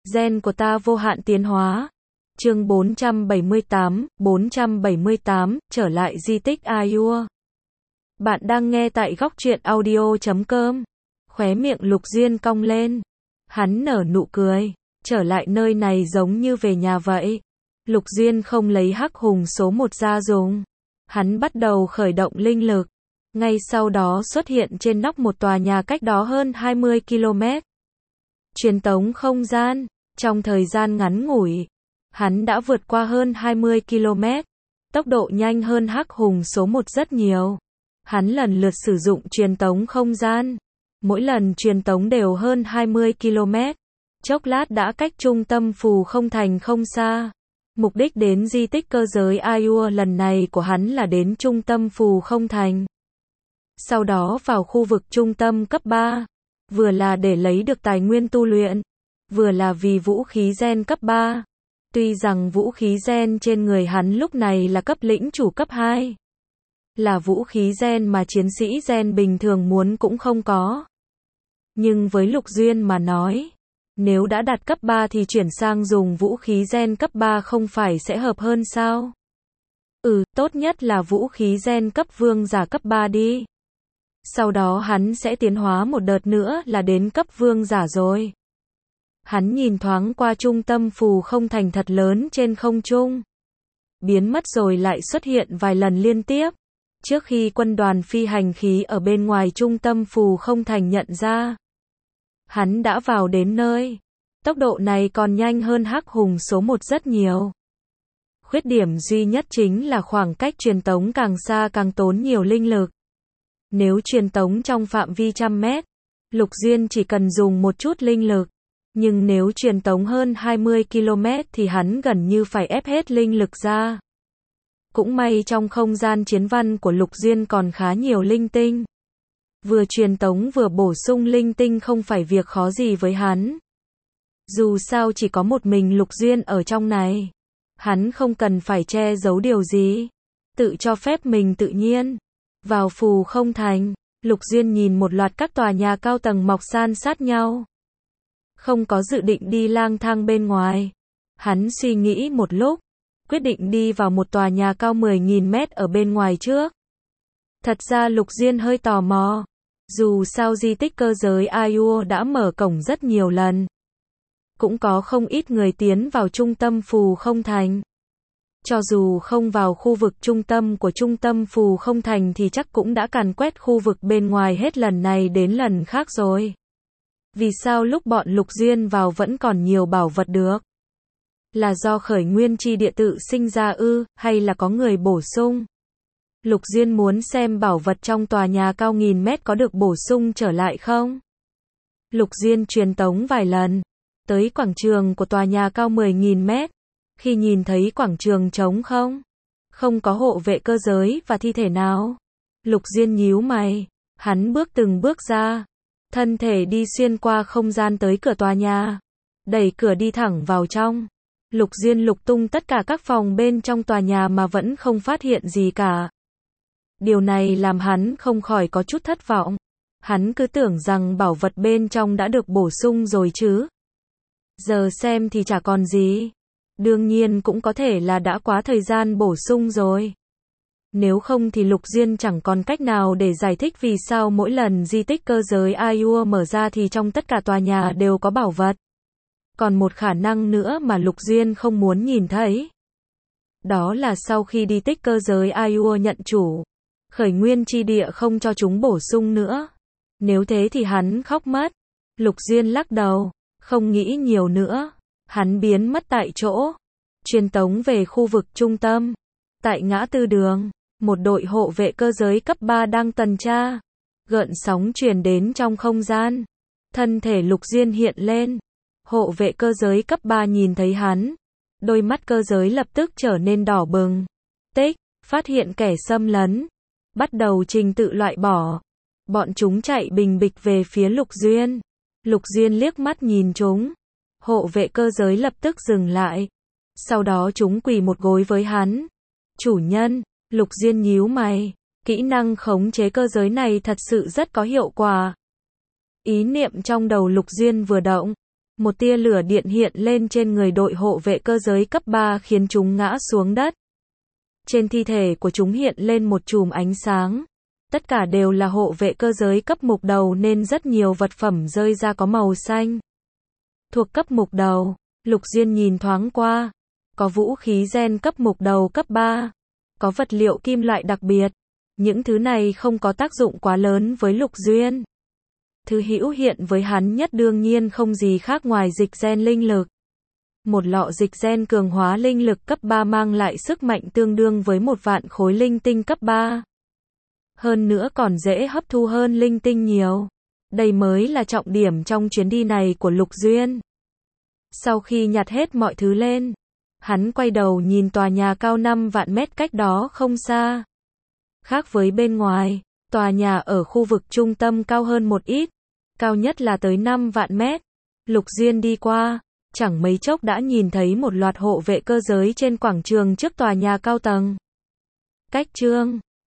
Gen của ta vô hạn tiến hóa. Chương 478, trở lại di tích Ayur. Bạn đang nghe tại góc truyện audio.com. Khóe miệng Lục Duyên cong lên. Hắn nở nụ cười. Trở lại nơi này giống như về nhà vậy. Lục Duyên không lấy hắc hùng số 1 ra dùng. Hắn bắt đầu khởi động linh lực. Ngay sau đó xuất hiện trên nóc một tòa nhà cách đó hơn 20 km. Truyền tống không gian. Trong thời gian ngắn ngủi, hắn đã vượt qua hơn 20 km. Tốc độ nhanh hơn hắc hùng số 1 rất nhiều. Hắn lần lượt sử dụng truyền tống không gian. Mỗi lần truyền tống đều hơn 20 km. Chốc lát đã cách trung tâm Phù Không Thành không xa. Mục đích đến di tích cơ giới Ayur lần này của hắn là đến trung tâm Phù Không Thành. Sau đó vào khu vực trung tâm cấp 3. Vừa là để lấy được tài nguyên tu luyện, vừa là vì vũ khí gen cấp 3. Tuy rằng vũ khí gen trên người hắn lúc này là cấp lĩnh chủ cấp 2. Là vũ khí gen mà chiến sĩ gen bình thường muốn cũng không có. Nhưng với Lục Duyên mà nói, nếu đã đạt cấp 3 thì chuyển sang dùng vũ khí gen cấp 3 không phải sẽ hợp hơn sao? Tốt nhất là vũ khí gen cấp vương giả cấp 3 đi. Sau đó hắn sẽ tiến hóa một đợt nữa là đến cấp vương giả rồi. Hắn nhìn thoáng qua trung tâm Phù Không Thành thật lớn trên không trung. Biến mất rồi lại xuất hiện vài lần liên tiếp. Trước khi quân đoàn phi hành khí ở bên ngoài trung tâm Phù Không Thành nhận ra, hắn đã vào đến nơi. Tốc độ này còn nhanh hơn hắc hùng số 1 rất nhiều. Khuyết điểm duy nhất chính là khoảng cách truyền tống càng xa càng tốn nhiều linh lực. Nếu truyền tống trong phạm vi trăm mét, Lục Duyên chỉ cần dùng một chút linh lực. Nhưng nếu truyền tống hơn 20 km thì hắn gần như phải ép hết linh lực ra. Cũng may trong không gian chiến văn của Lục Duyên còn khá nhiều linh tinh. Vừa truyền tống vừa bổ sung linh tinh không phải việc khó gì với hắn. Dù sao chỉ có một mình Lục Duyên ở trong này. Hắn không cần phải che giấu điều gì. Tự cho phép mình tự nhiên. Vào Phù Không Thành, Lục Duyên nhìn một loạt các tòa nhà cao tầng mọc san sát nhau. Không có dự định đi lang thang bên ngoài. Hắn suy nghĩ một lúc, quyết định đi vào một tòa nhà cao 10.000 mét ở bên ngoài trước. Thật ra Lục Duyên hơi tò mò. Dù sao di tích cơ giới Ayur đã mở cổng rất nhiều lần. Cũng có không ít người tiến vào trung tâm Phù Không Thành. Cho dù không vào khu vực trung tâm của trung tâm Phù Không Thành thì chắc cũng đã càn quét khu vực bên ngoài hết lần này đến lần khác rồi. Vì sao lúc bọn Lục Duyên vào vẫn còn nhiều bảo vật được? Là do khởi nguyên chi địa tự sinh ra hay là có người bổ sung? Lục Duyên muốn xem bảo vật trong tòa nhà cao 1000 mét có được bổ sung trở lại không? Lục Duyên truyền tống vài lần, tới quảng trường của tòa nhà cao 10.000 mét. Khi nhìn thấy quảng trường trống không có hộ vệ cơ giới và thi thể nào. Lục Duyên nhíu mày, hắn bước từng bước ra. Thân thể đi xuyên qua không gian tới cửa tòa nhà. Đẩy cửa đi thẳng vào trong. Lục Duyên lục tung tất cả các phòng bên trong tòa nhà mà vẫn không phát hiện gì cả. Điều này làm hắn không khỏi có chút thất vọng. Hắn cứ tưởng rằng bảo vật bên trong đã được bổ sung rồi chứ. Giờ xem thì chả còn gì. Đương nhiên cũng có thể là đã quá thời gian bổ sung rồi. Nếu không thì Lục Duyên chẳng còn cách nào để giải thích vì sao mỗi lần di tích cơ giới Ayur mở ra thì trong tất cả tòa nhà đều có bảo vật. Còn một khả năng nữa mà Lục Duyên không muốn nhìn thấy. Đó là sau khi di tích cơ giới Ayur nhận chủ, khởi nguyên chi địa không cho chúng bổ sung nữa. Nếu thế thì hắn khóc mất. Lục Duyên lắc đầu, không nghĩ nhiều nữa. Hắn biến mất tại chỗ. Truyền tống về khu vực trung tâm. Tại ngã tư đường, một đội hộ vệ cơ giới cấp 3 đang tuần tra. Gợn sóng truyền đến trong không gian. Thân thể Lục Duyên hiện lên. Hộ vệ cơ giới cấp 3 nhìn thấy hắn. Đôi mắt cơ giới lập tức trở nên đỏ bừng. Phát hiện kẻ xâm lấn. Bắt đầu trình tự loại bỏ. Bọn chúng chạy bình bịch về phía Lục Duyên. Lục Duyên liếc mắt nhìn chúng. Hộ vệ cơ giới lập tức dừng lại. Sau đó chúng quỳ một gối với hắn. Chủ nhân, Lục Duyên nhíu mày. Kỹ năng khống chế cơ giới này thật sự rất có hiệu quả. Ý niệm trong đầu Lục Duyên vừa động. Một tia lửa điện hiện lên trên người đội hộ vệ cơ giới cấp 3 khiến chúng ngã xuống đất. Trên thi thể của chúng hiện lên một chùm ánh sáng. Tất cả đều là hộ vệ cơ giới cấp mục đầu nên rất nhiều vật phẩm rơi ra có màu xanh. Thuộc cấp mục đầu, Lục Duyên nhìn thoáng qua. Có vũ khí gen cấp mục đầu cấp 3. Có vật liệu kim loại đặc biệt. Những thứ này không có tác dụng quá lớn với Lục Duyên. Thứ hữu hiện với hắn nhất đương nhiên không gì khác ngoài dịch gen linh lực. Một lọ dịch gen cường hóa linh lực cấp 3 mang lại sức mạnh tương đương với 1.000.000 khối linh tinh cấp 3. Hơn nữa còn dễ hấp thu hơn linh tinh nhiều. Đây mới là trọng điểm trong chuyến đi này của Lục Duyên. Sau khi nhặt hết mọi thứ lên, hắn quay đầu nhìn tòa nhà cao 5 vạn mét cách đó không xa. Khác với bên ngoài, tòa nhà ở khu vực trung tâm cao hơn một ít, cao nhất là tới 5 vạn mét. Lục Duyên đi qua, chẳng mấy chốc đã nhìn thấy một loạt hộ vệ cơ giới trên quảng trường trước tòa nhà cao tầng. Cách chương